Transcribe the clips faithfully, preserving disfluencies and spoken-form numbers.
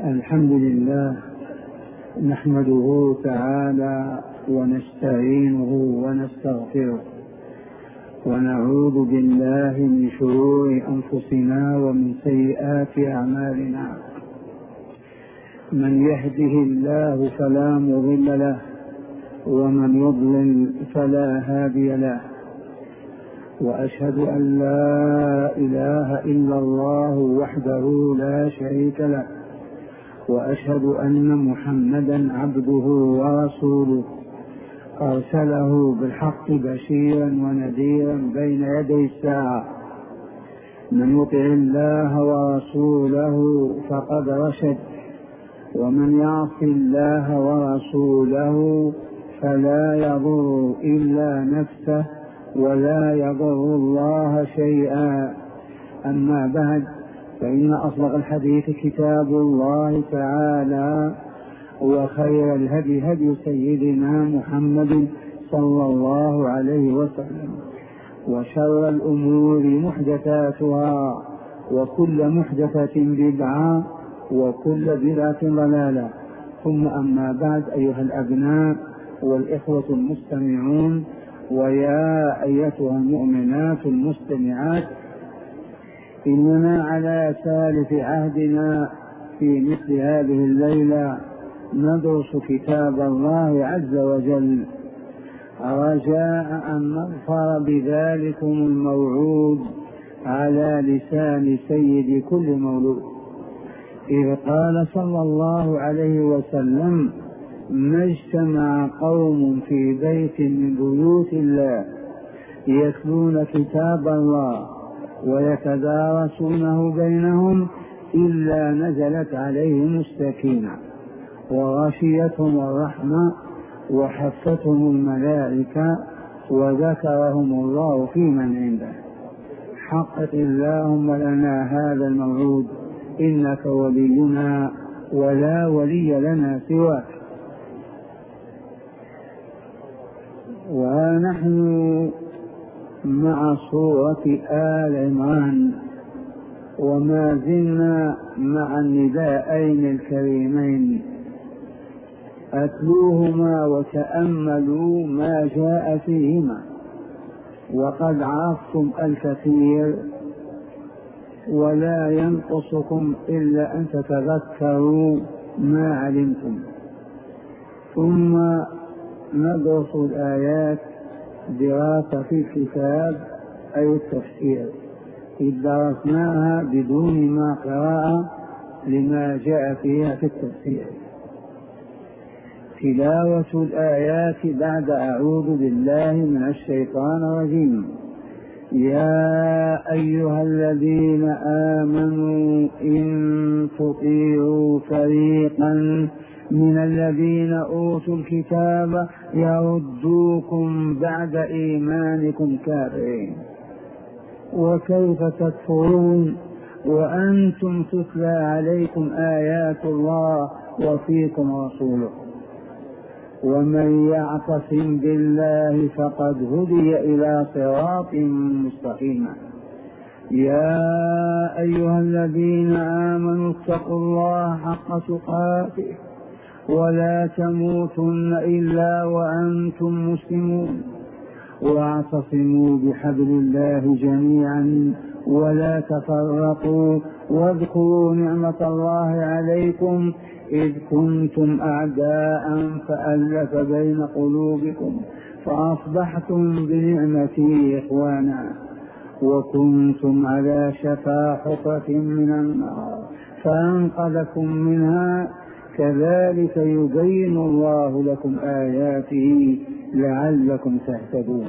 الحمد لله نحمده تعالى ونستعينه ونستغفره ونعوذ بالله من شرور أنفسنا ومن سيئات أعمالنا. من يهده الله فلا مضل له ومن يضلل فلا هادي له، وأشهد أن لا إله إلا الله وحده لا شريك له، وأشهد أن محمدا عبده ورسوله أرسله بالحق بشيرا ونذيرا بين يدي الساعة. من يطع الله ورسوله فقد رشد، ومن يعص الله ورسوله فلا يضر إلا نفسه ولا يضر الله شيئا. أما بعد، فإن أصدق الحديث كتاب الله تعالى، وخير الهدي هدي سيدنا محمد صلى الله عليه وسلم، وشر الأمور محدثاتها، وكل محدثة بدعة، وكل بدعة ضلالة. ثم أما بعد، أيها الأبناء والإخوة المستمعون، ويا أيتها المؤمنات المستمعات، إننا على سالف عهدنا في مثل هذه الليلة ندرس كتاب الله عز وجل، رجاء أن نظفر بذلكم الموعود على لسان سيد كل مولود، إذ قال صلى الله عليه وسلم: ما اجتمع قوم في بيت من بيوت الله يتلون كتاب الله ويتدارسونه بينهم إلا نزلت عليهم السكينة وغشيتهم الرحمة وحفتهم الملائكة وذكرهم الله في من عنده. حقق اللهم لنا هذا الموعود، إنك ولينا ولا ولي لنا سواك. ونحن مع سورة آل عمران، وما زلنا مع النداءين الكريمين، أتلوهما وتأملوا ما جاء فيهما، وقد عرفتم الكثير، ولا ينقصكم إلا أن تتذكروا ما علمتم. ثم ندرس الآيات دراسة في الكتاب أي التفسير، إذ درسناها بدون ما قراءة لما جاء فيها في التفسير. تلاوة الآيات بعد أعوذ بالله من الشيطان الرجيم. يا أيها الذين آمنوا إن تطيعوا فريقا من الذين أوتوا الكتاب يردوكم بعد إيمانكم كافرين، وكيف تكفرون وأنتم تتلى عليكم آيات الله وفيكم رسوله، ومن يعتصم بالله فقد هدي إلى صراط مستقيم. يا أيها الذين آمنوا اتقوا الله حق تقاته ولا تموتن إلا وأنتم مسلمون، واعتصموا بحبل الله جميعا ولا تفرقوا، واذكروا نعمة الله عليكم إذ كنتم أعداء فألف بين قلوبكم فأصبحتم بنعمته إخوانا، وكنتم على شفا حفرة من النار فأنقذكم منها، كذلك يبين الله لكم آياته لعلكم تهتدون.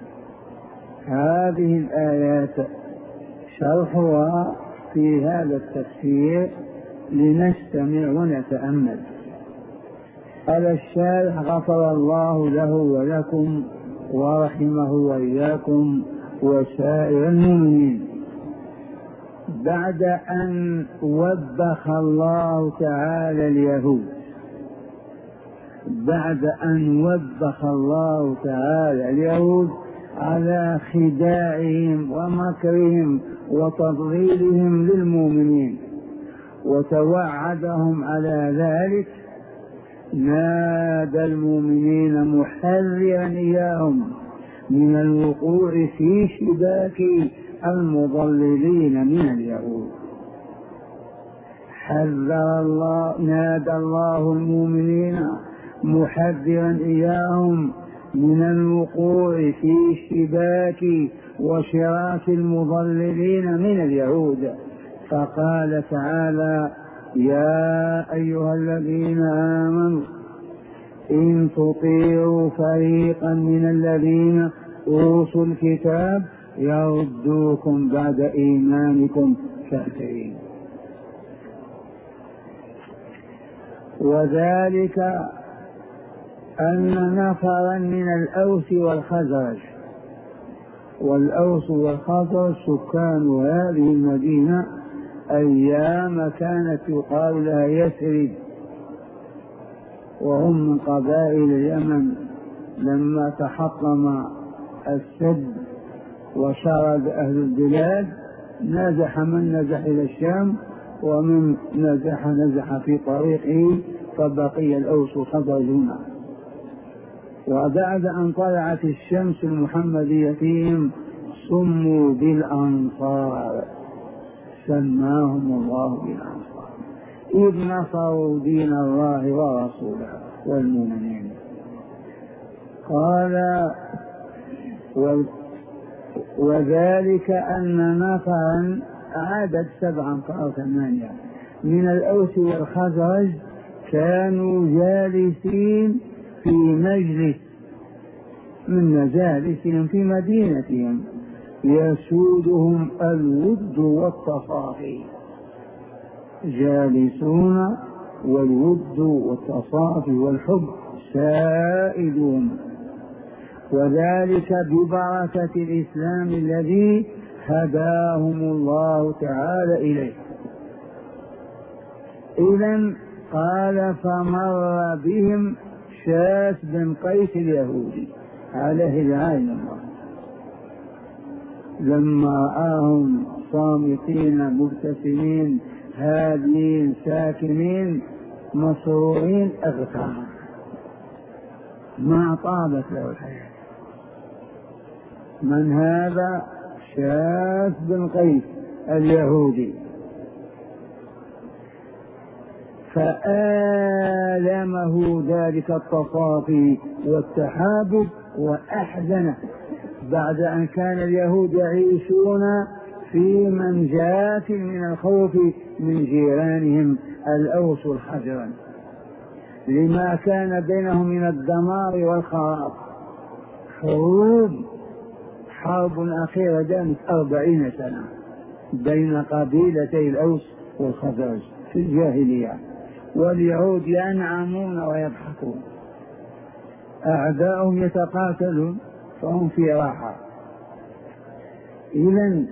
هذه الآيات شرحها في هذا التفسير، لنستمع ونتأمل. قال الشارح: غفر الله له ولكم ورحمه وإياكم وسائر المؤمنين. بعد أن وبخ الله تعالى اليهود، بعد أن وبخ الله تعالى اليهود على خداعهم ومكرهم وتضليلهم للمؤمنين، وتوعدهم على ذلك، نادى المؤمنين محذرا إياهم من الوقوع في شباك المضللين من اليهود. حذر الله، نادى الله المؤمنين محذرا إياهم من الوقوع في شباك وشراك المضللين من اليهود، فقال تعالى: يا أيها الذين آمنوا إن تطيعوا فريقا من الذين أوتوا الكتاب يردوكم بعد إيمانكم كافرين. وذلك أن نفرا من الأوس والخزرج، والأوس والخزرج سكان هذه المدينة أيام كانت يقال لها يثرب، وهم من قبائل اليمن. لما تحطم السد وشرد أهل البلاد نزح من نزح إلى الشام، ومن نزح نزح في طريقه، فبقي الأوس والخزرج هنا. وبعد أن طلعت الشمس المحمدية فيهم سموا بالأنصار، سماهم الله بالأنصار، إذ نصروا دين الله ورسوله والمؤمنين. قال: وذلك أن نفرا عدد سبعا أو ثمانية من الأوس والخزرج كانوا جالسين في مجلس من مجالسهم في مدينتهم يسودهم الود والتصافي، جالسون والود والتصافي والحب سائدون، وذلك ببركة الإسلام الذي هداهم الله تعالى إليه. إذن قال: فمر بهم شاس بن قيس اليهودي عليه لعين الله، لما رآهم صامتين مبتسمين هادين ساكنين مسرورين اغتاب، ما طابت له الحياة. من هذا؟ شاس بن قيس اليهودي. فآلمه ذلك التصافي والتحابب وأحزنه، بعد أن كان اليهود يعيشون في منجاة من الخوف من جيرانهم الأوس والخزرج، لما كان بينهم من الدمار والخراب. حروب حرب أخيرة دامت أربعين سنة بين قبيلتي الأوس والخزرج في الجاهلية، واليهود ينعمون ويضحكون، أعداؤهم يتقاتلون فهم في راحة. إذن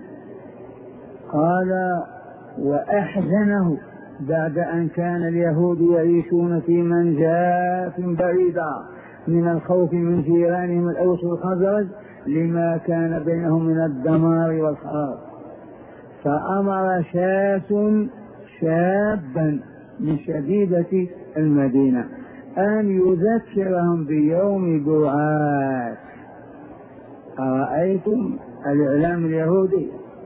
قال: وأحزنه بعد أن كان اليهود يعيشون في منجاة بعيدة من الخوف من جيرانهم الأوس والخزرج، لما كان بينهم من الدمار والخراب. فأمر شاس شابا من شديدة المدينة أن يذكرهم بيوم بعاث. أرأيتم الإعلام اليهودي؟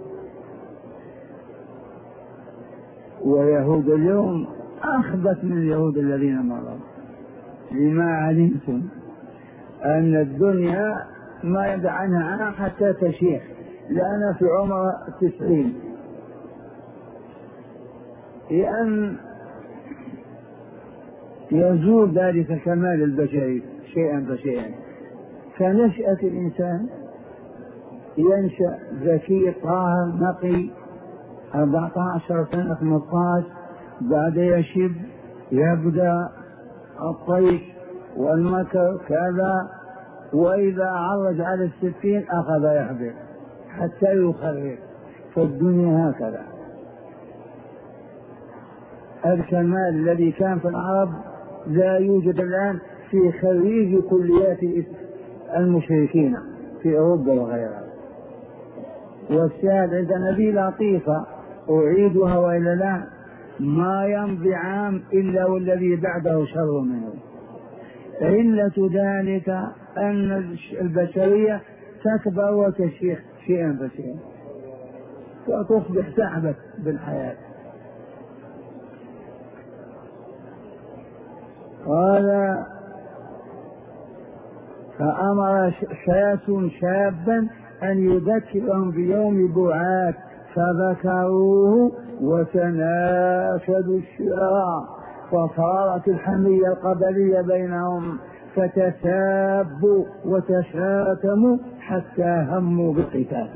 ويهود اليوم أخبث من اليهود الذين مروا، لما علمتم أن الدنيا ما يدع عنها عام حتى تشيخ، لأن في عمر تسعين، لأن يزول ذلك الكمال البشري شيئا فشيئا. كنشأة الإنسان ينشأ ذكي طاهر نقي أربعة عشر سنة خمسة عشر، بعد يشب يبدأ الطيش والمكر كذا، وإذا عرج على الستين أخذ يحبط حتى يخرج. فالدنيا هكذا. الكمال الذي كان في العرب لا يوجد الآن في خريج كليات المشركين في أوروبا وغيرها. والشاهد عند النبي لطيفة أعيدها وإلا لا، ما يمضي عام إلا والذي بعده شر منه. علة ذلك أن البشرية تكبر وتشيخ شيئا فشيئا وتصبح تعبث بالحياة. قال فأمر شاة شابا أن يذكرهم بيوم بعاث فذكروه وتناشدوا الشعراء فصارت الحمية القبلية بينهم فتسابوا وتشاتموا حتى هموا بالقتال.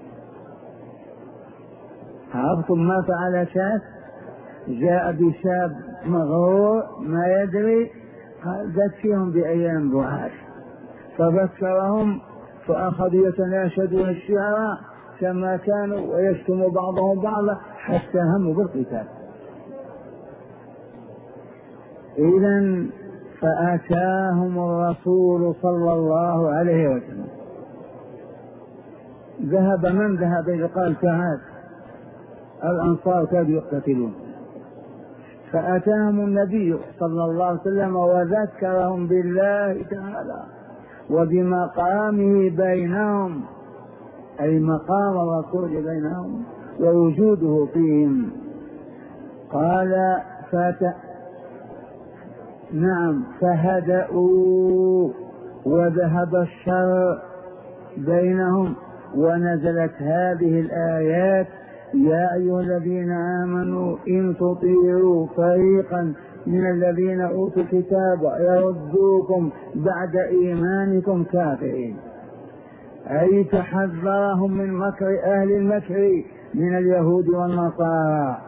عرفتم ما فعل شاة؟ جاء بشاب مغرور ما يدري قال ذكرهم بأيام بعاث فذكرهم فأخذوا يتناشدون الشعراء كما كانوا ويشتم بعضهم بعضا حتى هموا بالقتال. إذن فأتاهم الرسول صلى الله عليه وسلم. ذهب من ذهب قال تعال الأنصار كانوا يقتتلون فأتاهم النبي صلى الله عليه وسلم وذكرهم بالله تعالى وبمقامه بينهم أي مقام الرسول بينهم ووجوده فيهم. قال فت... نعم فهدأوا وذهب الشر بينهم ونزلت هذه الآيات يا أيها الذين آمنوا إن تطيعوا فريقا من الذين أوتوا الكتاب يردوكم بعد إيمانكم كافرين، أي تحذرهم من مكر أهل المكر من اليهود والنصارى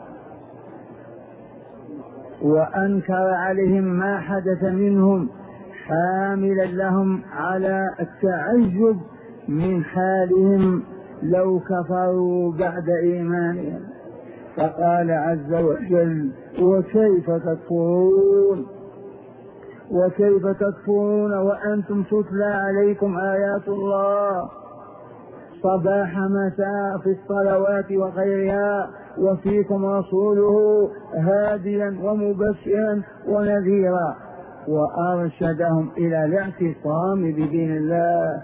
وأنكر عليهم ما حدث منهم حاملا لهم على التعجب من حالهم لو كفروا بعد إيمانهم. فقال عز وجل وكيف تكفرون وكيف تكفرون وأنتم تتلى عليكم آيات الله صباح مساء في الصلوات وغيرها وفيكم رسوله هاديا ومبشرا ونذيرا وأرشدهم إلى الاعتصام بدين الله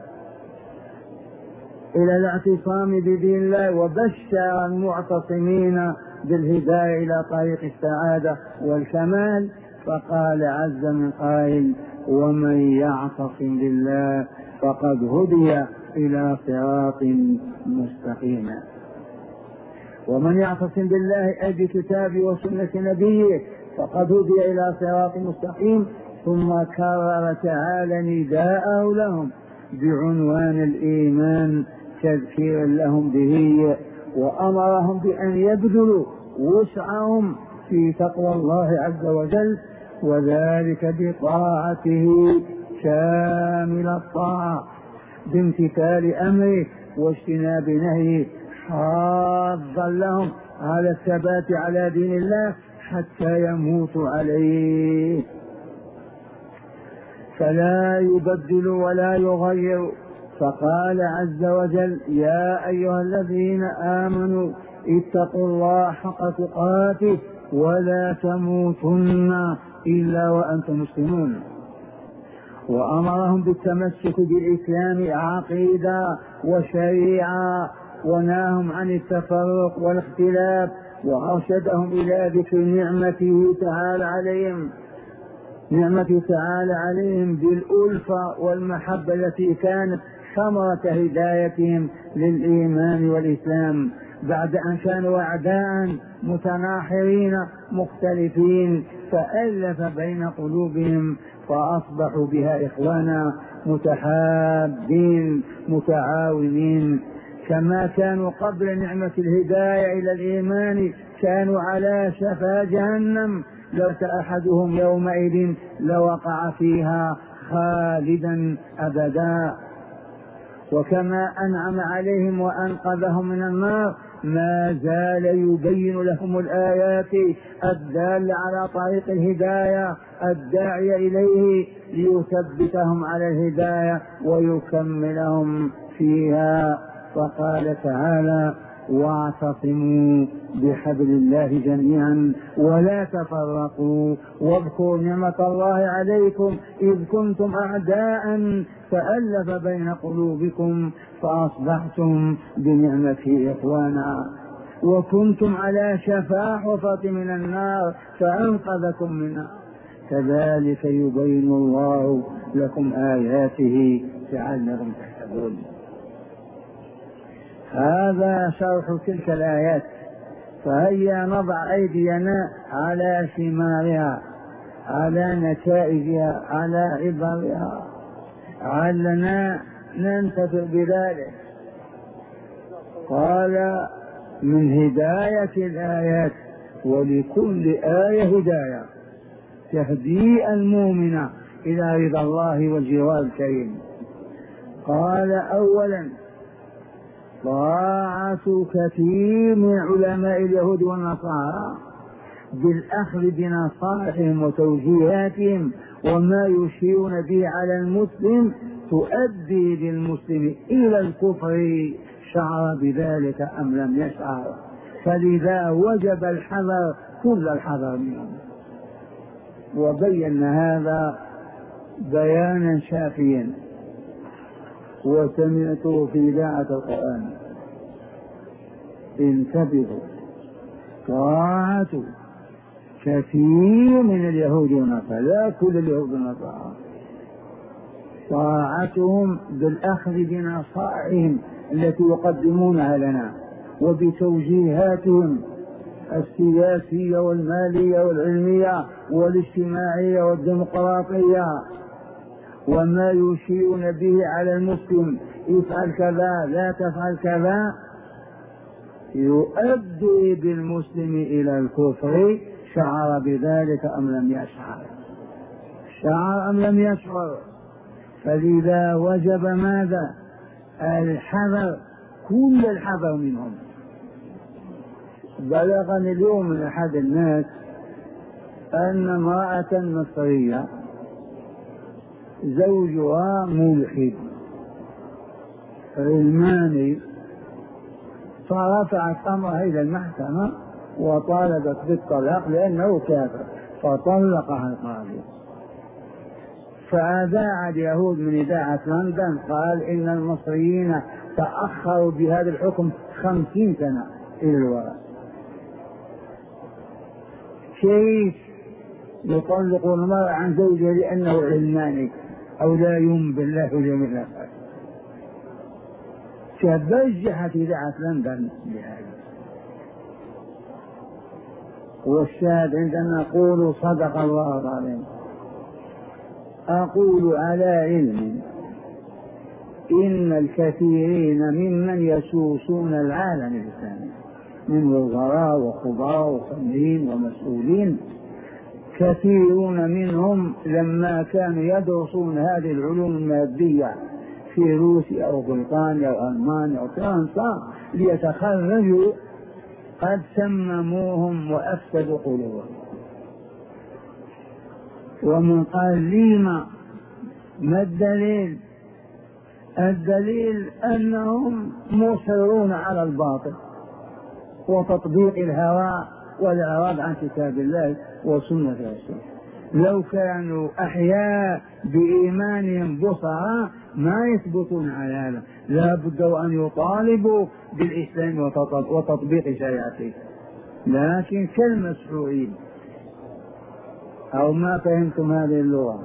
إلى الاعتصام بدين الله وبشر المعتصمين بالهداية إلى طريق السعادة والكمال. فقال عز من قائل ومن يعتصم بالله فقد هدي إلى صراط مستقيم. ومن يعتصم بالله أي بكتابه وسنة نبيه فقد هدي إلى صراط مستقيم. ثم كرر تعالى نداءه لهم بعنوان الإيمان تذكيرا لهم به وأمرهم بأن يبذلوا وسعهم في تقوى الله عز وجل وذلك بطاعته كامل الطاعة بامتثال أمره واجتناب نهيه حاضا لهم على الثبات على دين الله حتى يموتوا عليه فلا يبدل ولا يغير. فقال عز وجل يا أيها الذين آمنوا اتقوا الله حق تقاته ولا تموتن إلا وأنتم مسلمون. وأمرهم بالتمسك بالإسلام عقيدة وشريعة ونهاهم عن التفرق والاختلاف وأرشدهم إلى ذكر نعمته تعالى عليهم نعمته تعالى عليهم بالألفة والمحبة التي كانت ثمرة هدايتهم للإيمان والإسلام بعد أن كانوا أعداء متناحرين مختلفين فألف بين قلوبهم فأصبحوا بها إخوانا متحابين متعاونين. كما كانوا قبل نعمة الهداية إلى الإيمان كانوا على شفا جهنم لو أحدهم يومئذ لوقع فيها خالدا أبدا. وكما أنعم عليهم وأنقذهم من النار ما زال يبين لهم الآيات الدالة على طريق الهداية الداعية إليه ليثبتهم على الهداية ويكملهم فيها. فقال تعالى واعتصموا بحبل الله جميعا ولا تفرقوا واذكروا نعمة الله عليكم إذ كنتم أعداء فألف بين قلوبكم فأصبحتم بنعمته إخوانا وكنتم على شفا حفرة من النار فأنقذكم منها كذلك يبين الله لكم آياته لعلكم تهتدون. هذا شرح تلك الآيات. فهيا نضع أيدينا على ثمارها، على نتائجها، على عبرها، علنا ننتفع بذلك. قال من هداية الآيات ولكل آية هداية تهدي المؤمن إلى رضا الله والجوار الكريم. قال أولا طاعة كثير من علماء اليهود والنصارى بالأخذ بنصائحهم وتوجيهاتهم وما يشيرون به على المسلم تؤدي للمسلم إلى الكفر شعر بذلك أم لم يشعر، فلذا وجب الحذر كل الحذر منهم. وبينا هذا بيانا شافيا وسمعته في إذاعة القرآن. انتبهوا، طاعة كثير من اليهود والنصارى، لا كل اليهود والنصارى، طاعتهم بالأخذ بنصائحهم التي يقدمونها لنا وبتوجيهاتهم السياسية والمالية والعلمية والاجتماعية والديمقراطية وما يشيرون به على المسلم افعل كذا لا تفعل كذا يؤدي بالمسلم إلى الكفر شعر بذلك أم لم يشعر، شعر أم لم يشعر. فلذا وجب ماذا؟ الحذر كل الحذر منهم. بلغني اليوم من أحد الناس أن امرأة مصرية زوجها ملحد علماني فرفعت أمرها إلى المحكمة وطالبت بالطلاق لأنه كافر فطلقها القاضي. فأذاع اليهود من إذاعة لندن قال إن المصريين تأخروا بهذا الحكم خمسين سنة إلى الوراء. كيف يطلق المرأة عن زوجها لأنه علماني أو لا يؤمن بالله واليوم الآخر؟ تبجحت إذاعة لندن بهذا. والشاهد عندما نقول صدق الله العظيم. أقول على علم إن الكثيرين ممن يسوسون العالم الإسلامي من وزراء وخبراء وفنيين ومسؤولين كثيرون منهم لما كانوا يدرسون هذه العلوم المادية في روسيا أو بريطانيا أو ألمانيا أو فرنسا ليتخرجوا قد سمموهم وأفسدوا قلوبهم. ومن قال لما ما الدليل؟ الدليل أنهم مصرون على الباطل وتطبيق الهوى والإعراض عن كتاب الله وسنة رسوله. لو كانوا أحياء بإيمانهم بصراء ما يثبتون على هذا، لا بد أن يطالبوا بالإسلام وتطبيق شريعته، لكن كالمسحورين. أو ما فهمتم هذه اللغة؟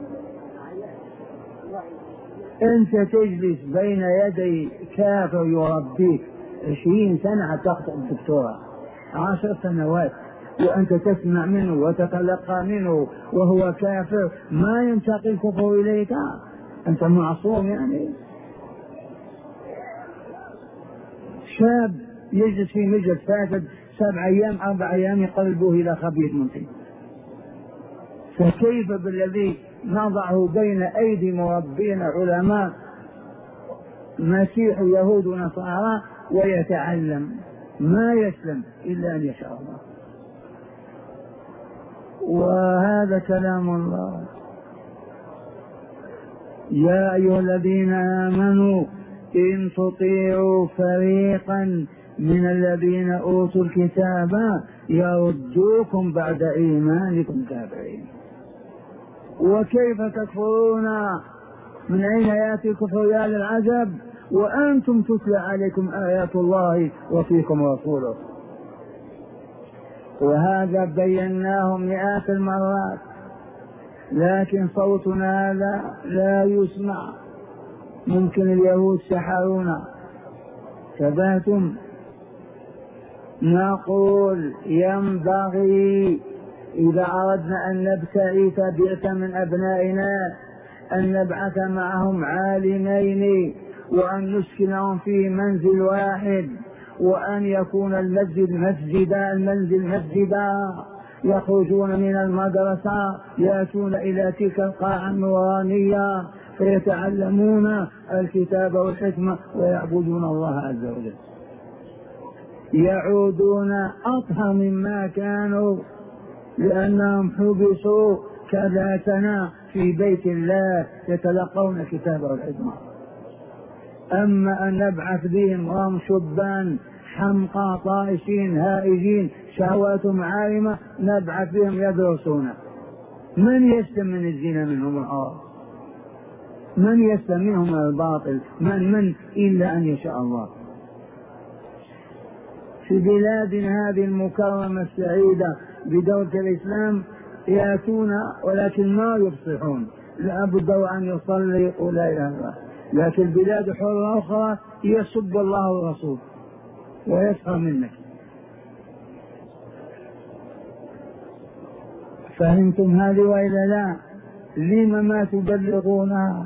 أنت تجلس بين يدي كافر يربيك عشرين سنة تخطئ الدكتوراه عشر سنوات وأنت تسمع منه وتتلقى منه وهو كافر، ما ينتقل الكفر إليك؟ أنت معصوم يعني؟ شاب يجلس في مجلس فاسد سبع أيام أربع أيام يقلبه إلى خبيث منتج، فكيف بالذي نضعه بين أيدي مربين علماء مسيح يهود ونصارى ويتعلم؟ ما يسلم إلا أن يشاء الله. وهذا كلام الله. يا أيها الذين آمنوا إن تطيعوا فريقا من الذين أوتوا الكتاب يردوكم بعد إيمانكم كافرين. وكيف تكفرون؟ من أين يأتي الكفر يا للعجب وأنتم تتلى عليكم آيات الله وفيكم رسوله. وهذا بيناه مئات المرات، لكن صوتنا هذا لا يسمع. ممكن اليهود سحرونا. تبهتم. نقول ينبغي إذا أردنا أن نبتعث بعثة من أبنائنا أن نبعث معهم عالمين وأن نسكنهم في منزل واحد، وأن يكون المسجد مسجدا المنزل مسجدا، يخرجون من المدرسة يأتون إلى تلك القاعة النورانية فيتعلمون الكتاب والحكمة ويعبدون الله عز وجل، يعودون أطهر مما كانوا لأنهم حبسوا كذاتنا في بيت الله يتلقون الكتاب والحكمة. أما أن نبعث بهم وهم شبان حمقى طائشين هائجين شهواتهم عارمة نبعث بهم يدرسون. من يسلم من الزنا منهم الحرام؟ من يسلم منهم الباطل؟ من من إلا أن يشاء الله. في بلاد هذه المكرمة السعيدة بدولة الإسلام يأتون ولكن ما يفصحون، لابد أن يصلي ولا إله إلا الله. لكن بلاد حرة أخرى يسب الله ورسوله ويسخر منك. فهمتم هذه وإلا لا؟ لما ما تبلغونها؟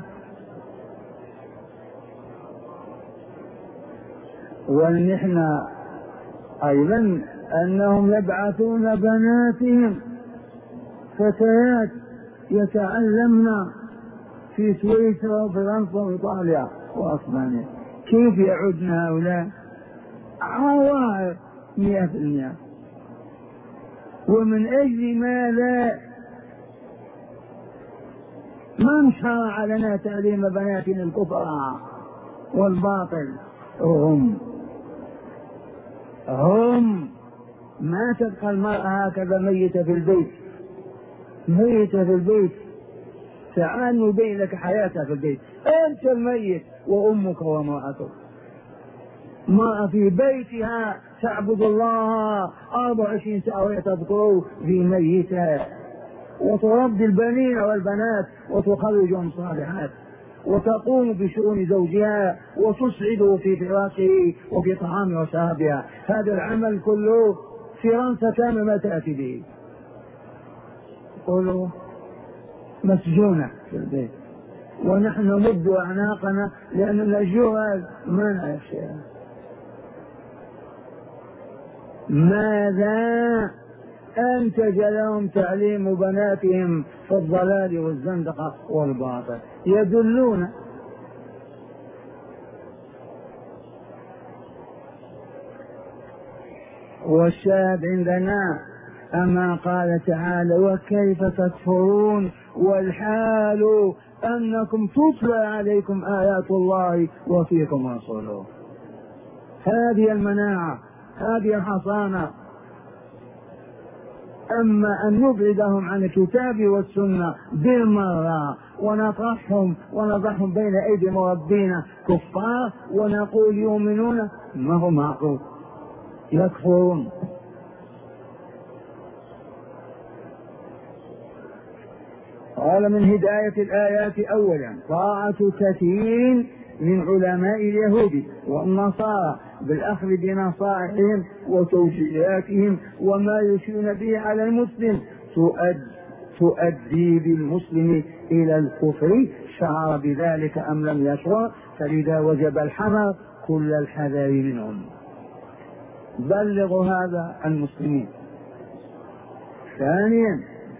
والمحنة أيضا أنهم يبعثون بناتهم فتيات يتعلمن في سويسرا وفرنسا وإيطاليا وأسبانيا. كيف يعودن هؤلاء؟ عوائق مئة في المئة. ومن أجل ماذا؟ من شرع لنا تعليم بناتنا الكفر والباطل؟ هم هم ما تبقى المرأة هكذا ميتة في البيت، ميتة في البيت. تعال نبين لك حياتها في البيت. أنت الميت وأمك وامرأتك. امرأة في بيتها تعبد الله أربع وعشرين ساعة وتذكر في ميتها، وتربي البنين والبنات وتخرجهم صالحات، وتقوم بشؤون زوجها وتسعده في فراشه وفي طعام وشرابها. هذا العمل كله فرنسا كان ما تأتي به. قولوا مسجونة في البيت ونحن نمد أعناقنا لأن الأجوال ما نعرف شيئا. ماذا أنتج لهم تعليم بناتهم في الضلال والزندقة والباطل؟ يدلون. والشاهد عندنا أما قال تعالى وكيف تكفرون والحال أنكم تتلى عليكم آيات الله وفيكم رسوله. هذه المناعة، هذه الحصانة. أما أن نبعدهم عن الكتاب والسنة بالمرة ونطرحهم ونضعهم بين أيدي مربينا كفار ونقول يؤمنون، ما هو معقول، يكفرون. قال من هداية الآيات أولا طاعة كثير من علماء اليهود والنصارى بالأخذ بنصائحهم وتوجيهاتهم وما يشيرون به على المسلم تؤدي بالمسلم إلى الكفر، شعر بذلك أم لم يشعر، فلذا وجب الحذر كل الحذر منهم. بلغوا هذا المسلمين. ثانيا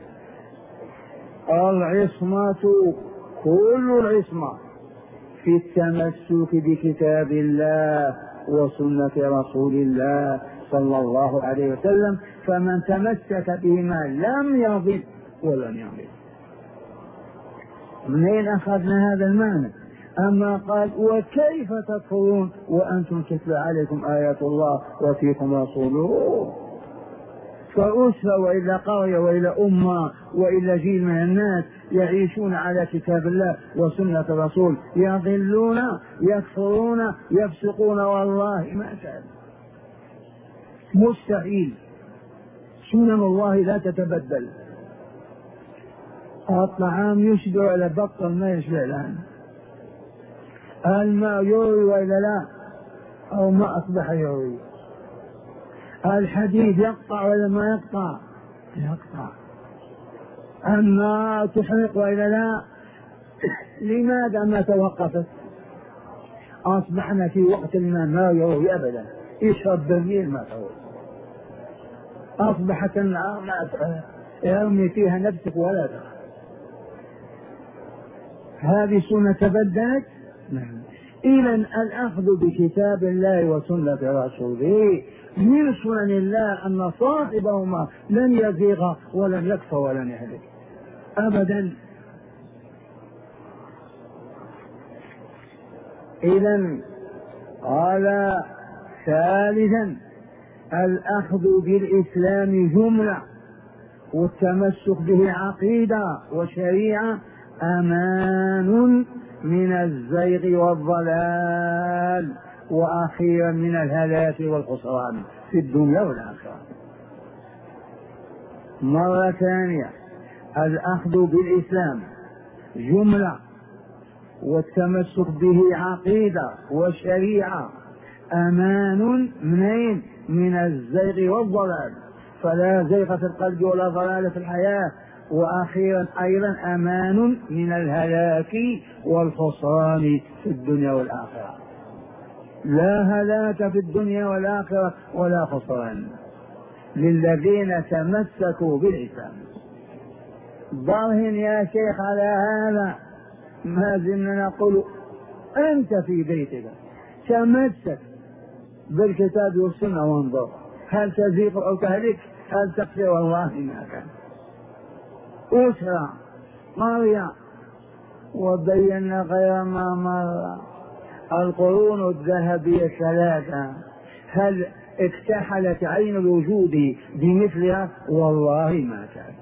العصمة، كل العصمة في التمسك بكتاب الله وسنة رسول الله صلى الله عليه وسلم، فمن تمسك بهما لم يضل ولن يضل. منين أخذنا هذا المعنى؟ أما قال وكيف تكفرون وأنتم تتلى عليكم آيات الله وفيكم رسوله. فأسرة وإلا قرية وإلا أمة وإلا جيل من الناس يعيشون على كتاب الله وسنة الرسول يضلون يكفرون يفسقون والله ما كان. مستحيل. سنن الله لا تتبدل. الطعام يشبع على بطل ما يشبع الآن. الماء يروي وإلا لا أو ما أصبح يروي. الحديد يقطع ولا ما يقطع يقطع. النار تحرق وإلا لا. لماذا ما توقفت؟ أصبحنا في وقت الماء ما يروي أبدا. يشرب برميل ما تروي. أصبحت النار ما يرمي فيها نفسك ولا تخاف. هذه سنة تبدلت. نعم. إذا الأخذ بكتاب الله وسنة رسوله من سنن الله أن صاحبهما لن يزيغ ولن يكفر ولن يهلك أبدا. إذا قال ثالثا الأخذ بالإسلام جملة والتمسك به عقيدة وشريعة أمان من الزيغ والضلال وأخيرا من الهلاك والخسران في الدنيا والآخرة. مرة ثانية الأخذ بالإسلام جملة والتمسك به عقيدة وشريعة أمان منين؟ من الزيغ والضلال. فلا زيغ في القلب ولا ضلال في الحياة. وأخيرا أيضا أمان من الهلاك والخسران في الدنيا والآخرة. لا هلاك في الدنيا والآخرة ولا خسران للذين تمسكوا بالإسلام. ضرهن يا شيخ على هذا ما زلنا نقول أنت في بيتك تمسك بالكتاب والسنة وانظر هل تزيغ أو تهلك هل تقصر. والله ما كان. أسرة قرية وبينا غير ما مر القرون الذهبية ثلاثة هل اكتحلت عين الوجود بمثلها؟ والله ما كان.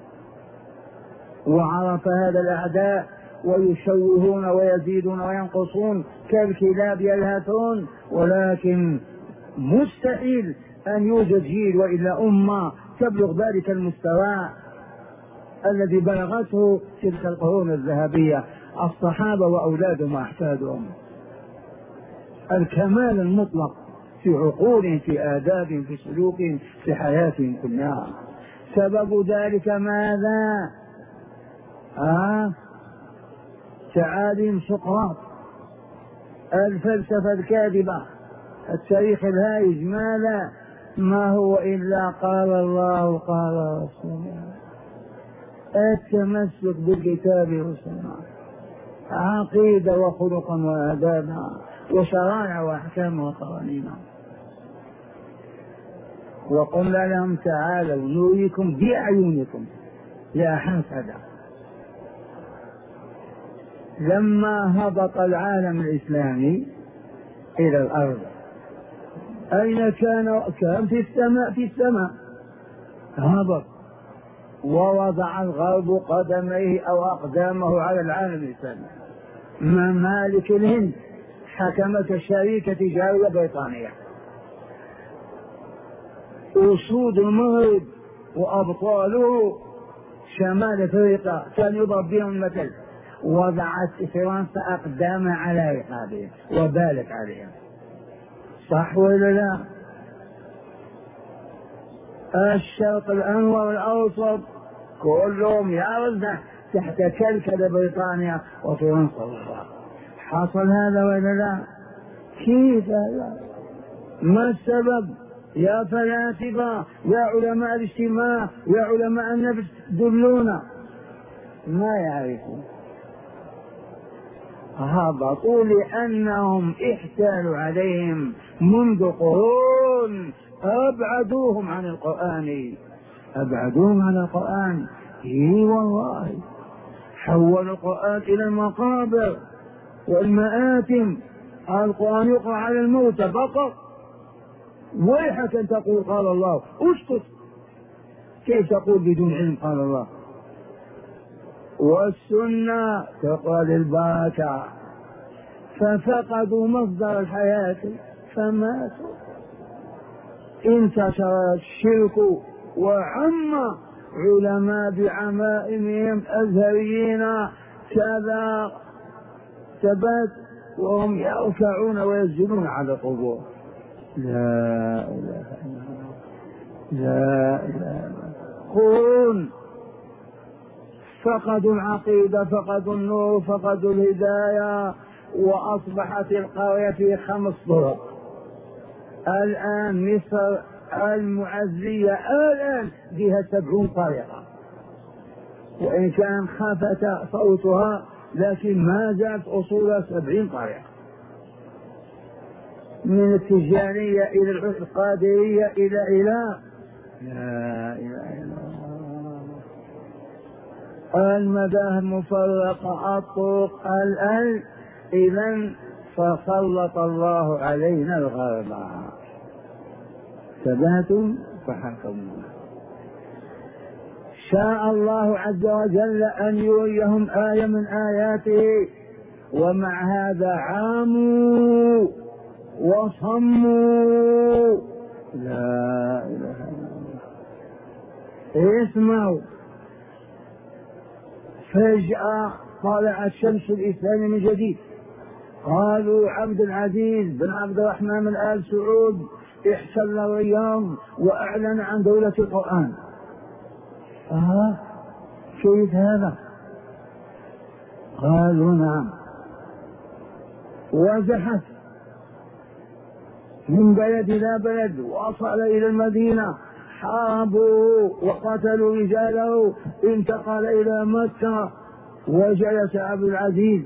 وعرف هذا الأعداء ويشوهون ويزيدون وينقصون كالكلاب يلهثون. ولكن مستحيل أن يوجد جيل وإلا أمة تبلغ ذلك المستوى الذي بلغته تلك القرون الذهبية الصحابة وأولادهم وأحفادهم. الكمال المطلق في عقول في آداب في سلوك في حياتهم كلها. سبب ذلك ماذا؟ آه؟ تعاليم سقراط الفلسفة الكاذبة التاريخ الهائج. ماذا؟ ما هو إلا قال الله قال رسوله. التمسك بالكتاب والسنة عقيدة وخلقا وآدابا وشرائع وأحكام وقوانين. وقلنا لهم تعالوا نريكم بأعينكم يا حسدا. لما هبط العالم الإسلامي إلى الأرض أين كان؟ كان في السماء. في السماء هبط ووضع الغرب قدميه أو أقدامه على العالم الإسلامي. ممالك الهند حكمت الشركة تجارية بريطانية. أسود المغرب وأبطاله شمال أفريقيا كان يضرب بهم المثل. وضعت فرنسا أقدامها على رقابهم وبالت عليهم. صح ولا لا؟ الشرق الأنور والأوسط كلهم يعرضنا تحت كلكلة بريطانيا وفرنسا. حصل هذا ولا لا؟ كيف هذا؟ ما السبب؟ يا فلاسفة يا علماء الاجتماع يا علماء النفس دلونا. ما يعرفون. هبطوا لأنهم احتالوا عليهم منذ قرون. أبعدوهم عن القرآن. أبعدوهم عن القرآن. إي والله حولوا القرآن إلى المقابر والمآتم. القرآن يقرأ على الموتى فقط. ويحك أن تقول قال الله، اسكت، كيف تقول بدون علم قال الله؟ والسنة تقرأ للبركة، ففقدوا مصدر الحياة فماتوا. انتشر الشرك وعم علماء بعمائمهم أزهريين كذا ثبات وهم يركعون ويسجدون على القبور. لا إله إلا الله، لا إله إلا الله. قرون فقدوا العقيدة، فقدوا النور، فقدوا الهداية، وأصبحت القرية في خمس طرق. الآن مصر المعزية الآن فيها سبعون طريقة، وإن كان خفت صوتها لكن ما زالت أصولها سبعين طريقة، من التجانية إلى القادرية إلى إلى لا إله إلا الله. المذاهب مفرقة، الطرق الآن. إذن فسلط الله علينا الغرب، ثبات فحكموا. شاء الله عز وجل أن يريهم آية من آياته، ومع هذا عاموا وصموا. لا إله إلا الله. اسمعوا، فجأة طلع الشمس الإسلامي من جديد. قالوا عبد العزيز بن عبد الرحمن بن آل سعود احتل الرياض وأعلن عن دولة القرآن. آه كيف هذا؟ قالوا نعم. وزحف من بلد إلى بلد، وصل إلى المدينة، حاربوا وقتلوا رجاله، انتقل إلى مكة، وجلس عبد العزيز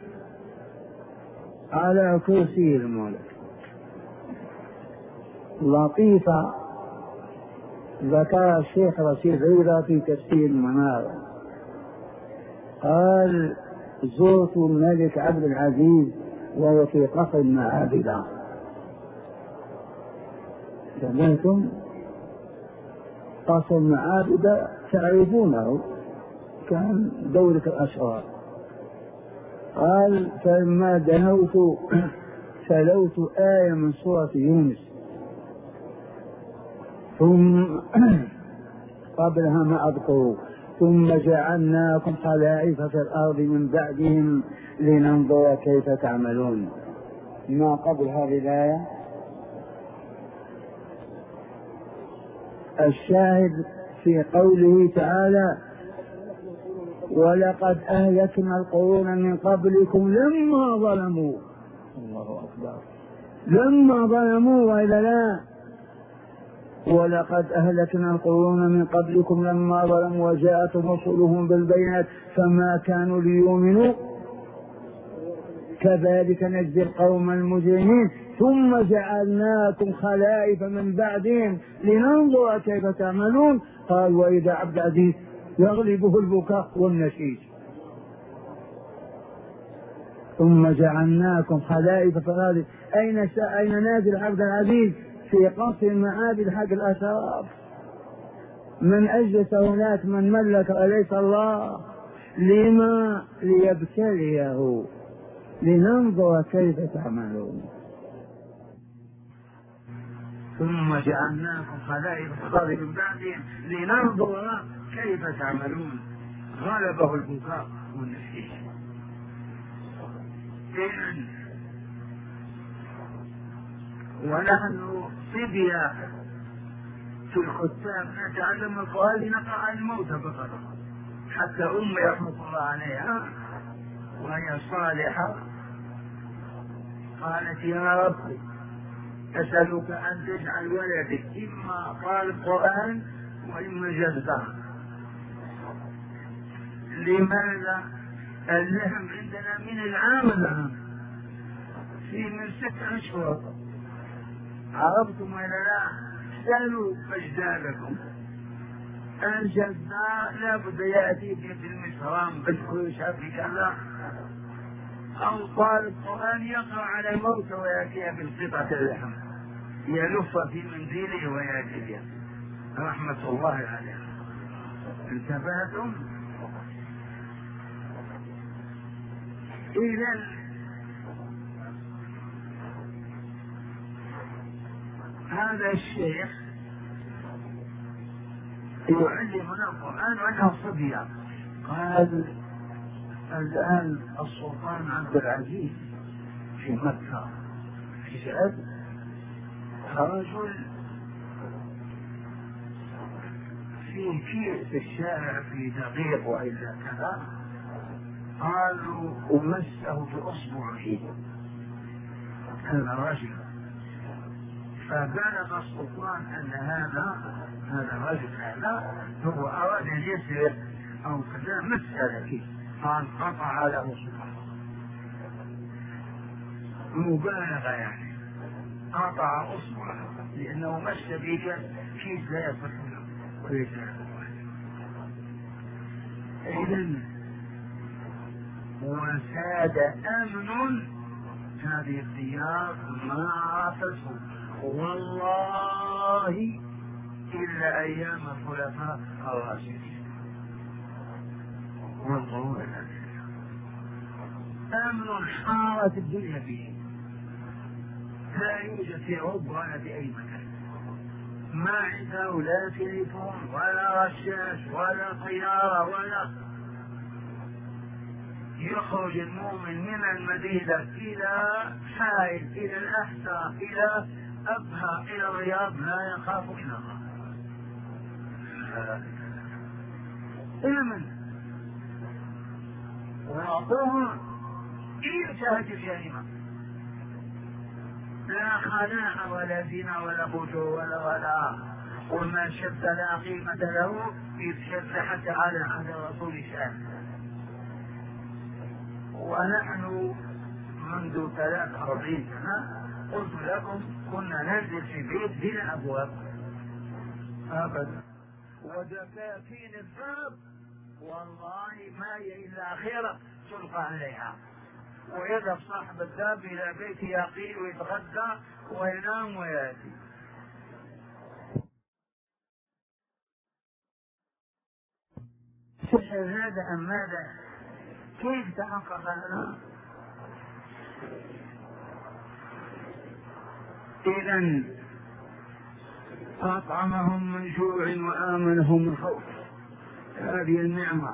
على كرسي الملك. لطيفة ذكر الشيخ رشيد رضا في تفسير المنار، قال زرت الملك عبد العزيز وهو في قصر المعابد. سمعتم قصر المعابد؟ تعرفونه، كان دولة الأشرار. قال فلما دنوت تلوت آية من سورة يونس، ثم قبلها ما أذكر، ثم جعلناكم خلائف في الأرض من بعدهم لننظر كيف تعملون. ما قبل هذه الآية الشاهد في قوله تعالى ولقد أهلكنا القرون من قبلكم لما ظلموا. الله أكبر، لما ظلموا وإلا لا. ولقد أهلكنا القرون من قبلكم لما ظلموا وجاءت رسلهم بالبينات فما كانوا ليؤمنوا كذلك نجزي القوم المجرمين ثم جعلناكم خلائف من بعدهم لننظر كيف تعملون. قال وإذا عبد العزيز يغلبه البكاء والنشيج. ثم جعلناكم خلائف فغالب. أين أين نازل عبد العزيز؟ في قصر المعابد حق الأشراف. من أجلس هناك من ملك أليس الله؟ لما؟ ليبتليه لننظر كيف تعملون. ثم جعلناكم خلائف في من بعدهم لننظر كيف تعملون. غلبه البكاء والنشيج. ونحن صبيا في الختام نتعلم القرآن لنقرأ الموتى فقط، حتى أم رحمة الله عليها وهي صالحة قالت يا رب أسألك أن تجعل ولدك إما قال القرآن وإما جزاه. لماذا؟ النهم عندنا من العام العام في من ست أشهر. عرفتم ولا لا؟ سألوا أجدادكم. الجزاء لابد يأتي في المسرام بالكوشة في كذا. أو طالب قرآن يقرأ على الموت ويأتيها بالقطعة اللحم يلف في منزله ويأتي بها رحمة الله عليه. انتبهتم؟ إذن هذا الشيخ يعلمنا القرآن وأنه صبيان. قال الآن السلطان عبد العزيز في مكة يسأل رجل في كيس في الشارع في دقيق وإلا كذا، قالوا ومسه بأصبعه هذا رجل، فبلغ السلطان أن هذا هذا الرجل هذا هو أراد أن يسرق أو كذا مسألة كيس، قال قطع له صبعه مبالغة يعني قطع أصبعه لأنه مس به كيس لا يصح له وليس له. إذن وساد أمن هذه الديار ما تسود والله إلا أيام الخلفاء الراشدين والله أمن حارت الدنيا فيه لا يوجد في أوروبا ولا في أي مكان، ما عنده لا تليفون ولا رشاش ولا طيارة ولا. يخرج المؤمن من المدينة إلى حائل إلى الأحساء إلى أبها إلى الرياض لا يخاف إلا الله. إمن وعطوه إيشاهد الجريمة، لا خلاء ولا زنا ولا فجور ولا ولا وما شد لا قيمة له يتشد حتى على عهد الرسول شان. ونحن منذ ثلاث أربعين سنة قلت لكم كنا ننزل في بيت بلا أبواب أبدا ودكاكين الباب والله ما هي إلا خيرة تلقى عليها، ويذهب صاحب الباب إلى بيت يقيل ويتغدى وينام ويأتي. سحر هذا أم ماذا؟ كيف تحقق هذا؟ إذن أطعمهم من جوع وآمنهم من خوف، هذه النعمة.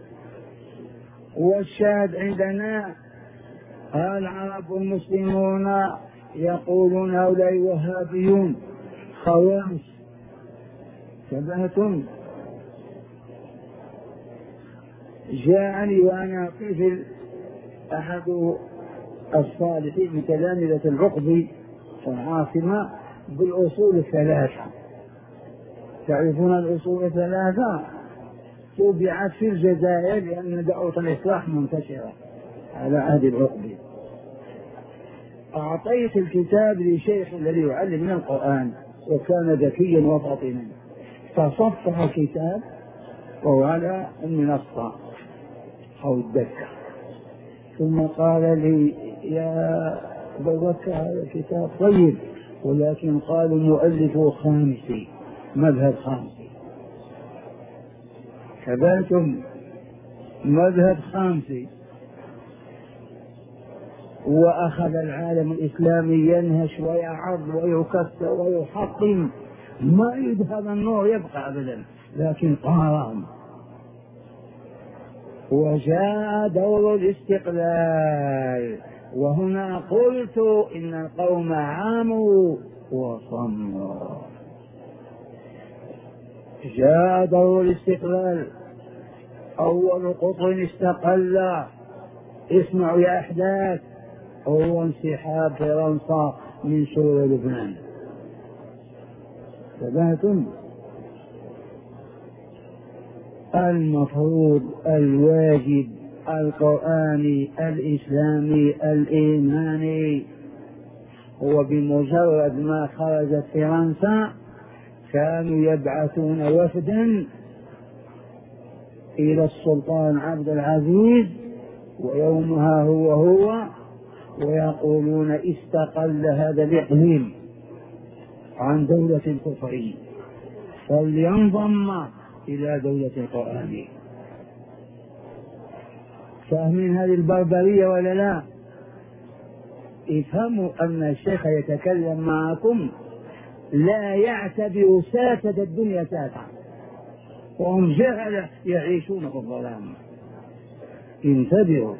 والشاهد عندنا العرب المسلمون يقولون هؤلاء وهابيون خوارج. شبهتم. جاءني وأنا طفل أحد الصالحين من تلامذة العقبي في العاصمة بالأصول الثلاثة. تعرفون الأصول الثلاثة؟ تبعت في الجزائر لأن دعوة الإصلاح منتشرة على عهد العقبي. أعطيت الكتاب لشيخ الذي يعلم من القرآن وكان ذكيا وفاطنا، فصفح الكتاب وهو على المنصة أو الدكة، ثم قال لي يا بوك هذا الكتاب طيب ولكن قالوا مؤلفه خامسي مذهب خامسي. كذلكم مذهب خامسي. وأخذ العالم الإسلامي ينهش ويعض ويكسر ويحطم، ما يريد هذا النور يبقى أبدا، لكن قارن. وجاء دور الاستقلال، وهنا قلت إن القوم عاموا وصموا. جاء دور الاستقلال، أول قطر استقل، اسمعوا يا أحداث، هو انسحاب فرنسا من سور لبنان. انتبهتم؟ المفروض الواجب القرآني الإسلامي الإيماني هو بمجرد ما خرجت فرنسا كانوا يبعثون وفدا إلى السلطان عبد العزيز ويومها هو هو، ويقولون استقل هذا الإقليم عن دولة الكفر فلينضم إلى دولة القرآن. فاهمين هذه البربرية ولا لا؟ افهموا أن الشيخ يتكلم معكم لا يعتبر ساسة الدنيا ساسة، وهم جهلة يعيشون في الظلام. انتبهوا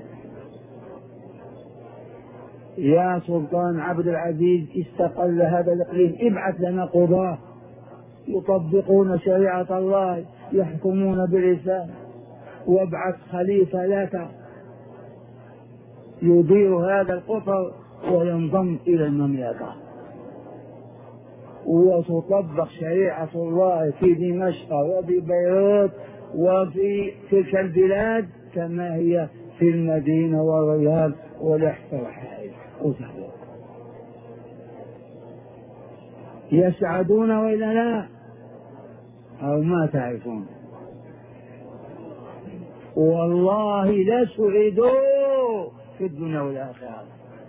يا سلطان عبد العزيز، استقل هذا الإقليم، ابعث لنا قضاة يطبقون شريعة الله يحكمون بالإسلام، وابعث خليفة لك يدير هذا القطر وينضم إلى المملكة، وتطبق شريعة الله في دمشق وفي بيروت وفي تلك البلاد كما هي في المدينة والرياض والإحساء والحائل. يسعدون وإلا لا؟ أو ما تعرفون؟ والله لا سعدوا في الدنيا والآخرة.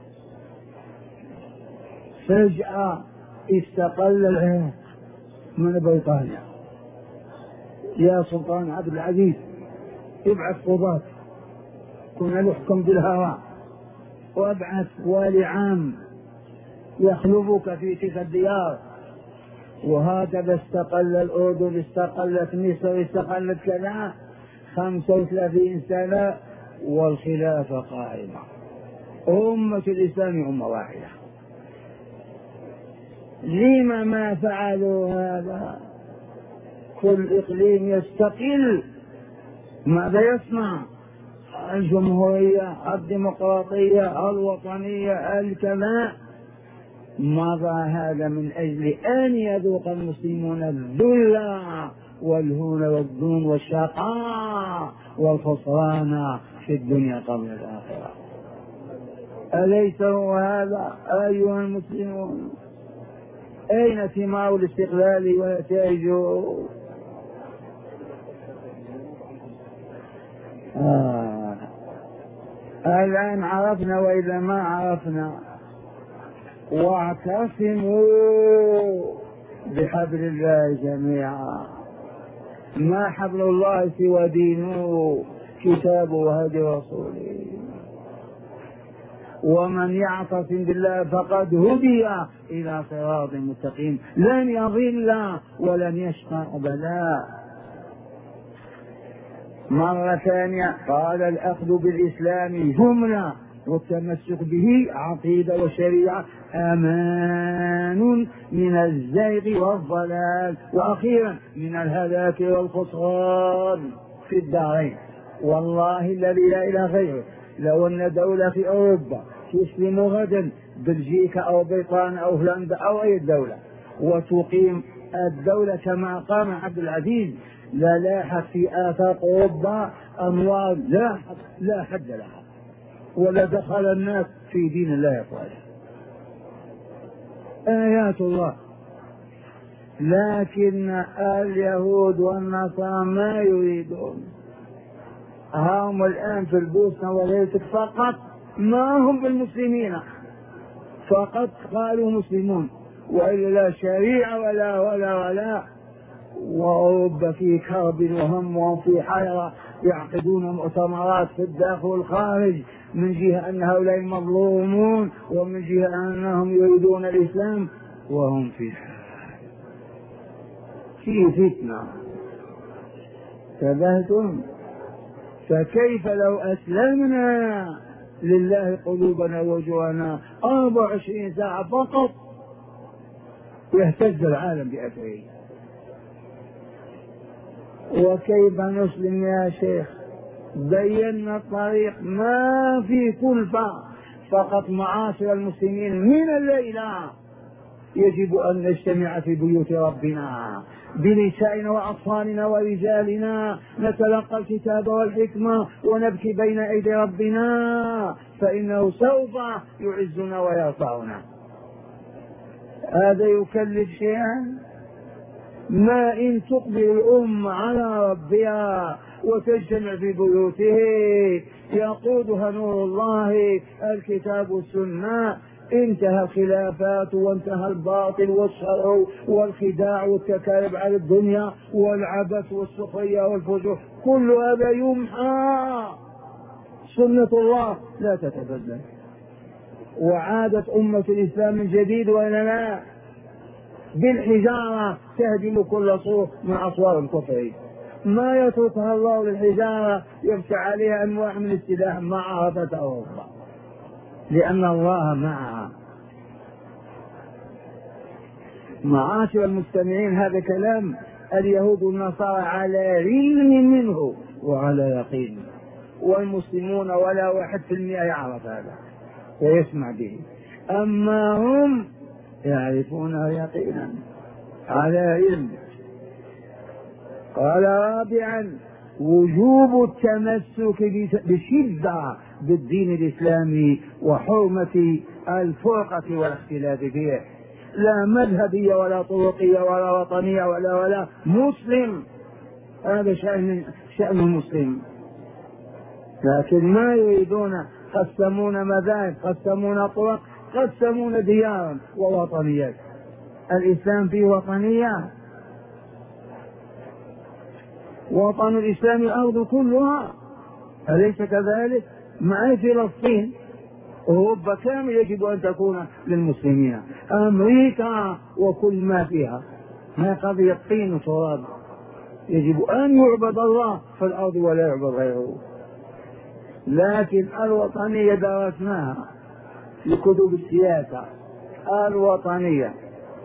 فجأة استقل العراق من بريطانيا. يا سلطان عبد العزيز ابعث قضاة كنا نحكم بالهواء، وابعث والي عام يخلفك في تلك الديار. وهكذا استقل الأردن، استقلت مصر، استقلت كذا، خمسة وثلاثين سنة والخلافة قائمة. أمة الإسلام أمة واحدة. لما ما فعلوا هذا؟ كل إقليم يستقل، ماذا يصنع؟ الجمهورية، الديمقراطية، الوطنية، الكذا. مضى هذا من أجل أن يذوق المسلمون الذل والهون والدون والشقاء والخسران في الدنيا قبل الآخرة. أليس هو هذا أيها المسلمون؟ أين ثمار الاستقلال ونتائجه؟ آه. الآن عرفنا وإذا ما عرفنا. واعتصموا بحبل الله جميعا، ما حبل الله سوى دينه كتابه وهدي رسوله. ومن يعتصم بالله فقد هدي إلى صراط مستقيم، لن يضل ولن يشقى أبدا. مرة ثانية قال الأخذ بالإسلام جملة والتمسك به عقيدة وشريعة أمان من الزيغ والضلال، وأخيرا من الهلاك والخسران في الدارين. والله الذي لا إله غيره لو أن دولة في أوروبا تسلم غدا بلجيكا أو بريطانيا أو هولندا أو أي دولة وتقيم الدولة كما قام عبد العزيز، لا لاحت في آفاق أوروبا أموال لا حد, لا حد لها، ولا دخل الناس في دين الله يقول آيات الله. لكن اليهود والنصارى ما يريدون. هم الآن في البوسنة والهرسك فقط، ما هم بالمسلمين، فقط قالوا مسلمون، وإلا لا شريعة ولا ولا ولا. وأوروبا في كرب وهم وفي حيرة، يعقدون مؤتمرات في الداخل والخارج، من جهة أن هؤلاء مظلومون، ومن جهة أنهم يريدون الإسلام، وهم في في فتنة. تبهتم. فكيف لو أسلمنا لله قلوبنا وجوهنا أربع وعشرين ساعة فقط يهتز العالم بأثره؟ وكيف نسلم يا شيخ؟ بينا الطريق، ما في كلفة، فقط معاشر المسلمين من الليلة يجب أن نجتمع في بيوت ربنا بنسائنا وأطفالنا ورجالنا، نتلقى الكتاب والحكمة ونبكي بين أيدي ربنا، فإنه سوف يعزنا ويرفعنا. هذا يكلف شيئا؟ ما إن تقبل الأمة على ربها وتجتمع في بيوته، يقودها نور الله الكتاب والسنة. انتهى الخلافات وانتهى الباطل والشر والخداع والتكالب على الدنيا والعبث والسخرية والفجور، كل هذا يمحى. سنة الله لا تتبدل، وعادت أمة الإسلام من جديد وإلا لا؟ بالحجارة تهدم كل صور من أصوار الكفر، ما يتركها الله للحجارة يفتح عليها أنواع من السلاح معها فتأوضع، لأن الله معها. معاشر المستمعين، هذا كلام اليهود والنصارى على علم منه وعلى يقين، والمسلمون ولا واحد في المئة يعرف هذا ويسمع به، أما هم يعرفونه يقينا على علم. قال رابعا: وجوب التمسك بشدة بالدين الإسلامي وحرمة الفرقة والاختلاف فيه، لا مذهبية ولا طرقية ولا وطنية ولا ولا مسلم، هذا شأن شأن المسلم. لكن ما يريدون، قسمون مذاهب، قسمون طرق، قسمون ديارا ووطنيات. الإسلام فيه وطنية، وطن الإسلام الأرض كلها، أليس كذلك؟ معي فلسطين، أوروبا كامل يجب أن تكون للمسلمين، أمريكا وكل ما فيها، ما قضية طين وتراب، يجب أن يعبد الله في الأرض ولا يعبد غيره. لكن الوطنية درسناها في كتب السياسة، الوطنية.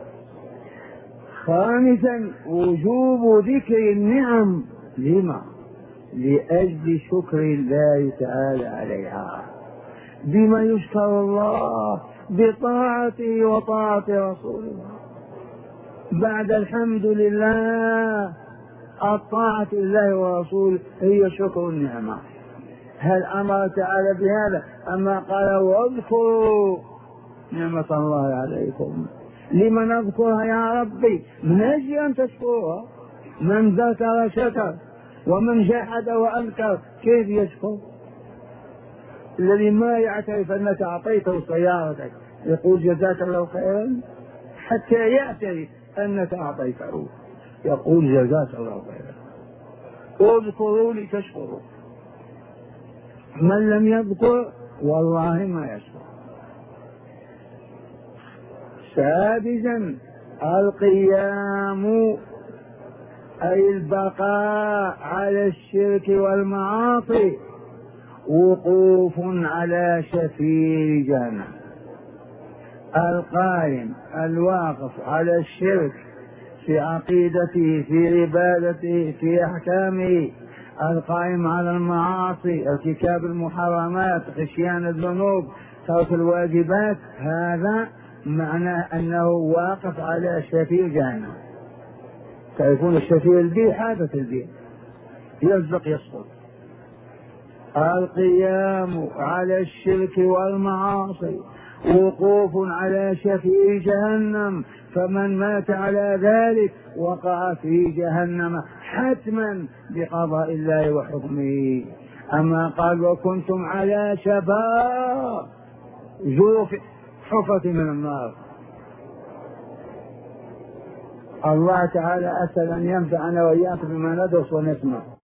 خامسا: وجوب ذكر النعم، لما؟ لأجل شكر الله تعالى عليها. بما يشكر الله؟ بطاعته وطاعة رسوله. بعد الحمد لله الطاعة لله ورسوله هي شكر النعمة. هل أمر تعالى بهذا؟ أما قال: واذكروا نعمة الله عليكم. لمن نذكرها يا ربي؟ من أجل أن تشكرها. من ذكر شكر، ومن جحد وأنكر كيف يشكر؟ الذي ما يعترف أنك أعطيته سيارتك يقول جزاك الله خيرا، حتى يعترف أنك أعطيته يقول جزاك الله خيرا. اذكروا لتشكروا. من لم يذكر والله ما يشكر. سادسا: القيام، أي البقاء على الشرك والمعاصي، وقوف على شفير جهنم. القائم الواقف على الشرك في عقيدته، في عبادته، في أحكامه، القائم على المعاصي، ارتكاب المحرمات، غشيان الذنوب، ترك الواجبات، هذا معناه أنه واقف على شفير جهنم. تعرفون الشفير البير، حادث البير، يزق يسقط. القيام على الشرك والمعاصي، وقوف على شفير جهنم، فمن مات على ذلك وقع في جهنم حتما بقضاء الله وحكمه. أما قال: وكنتم على شفا جرف حفرة من النار. الله تعالى أسأل أن ينفعنا وإياكم بما ندرس ونسمع.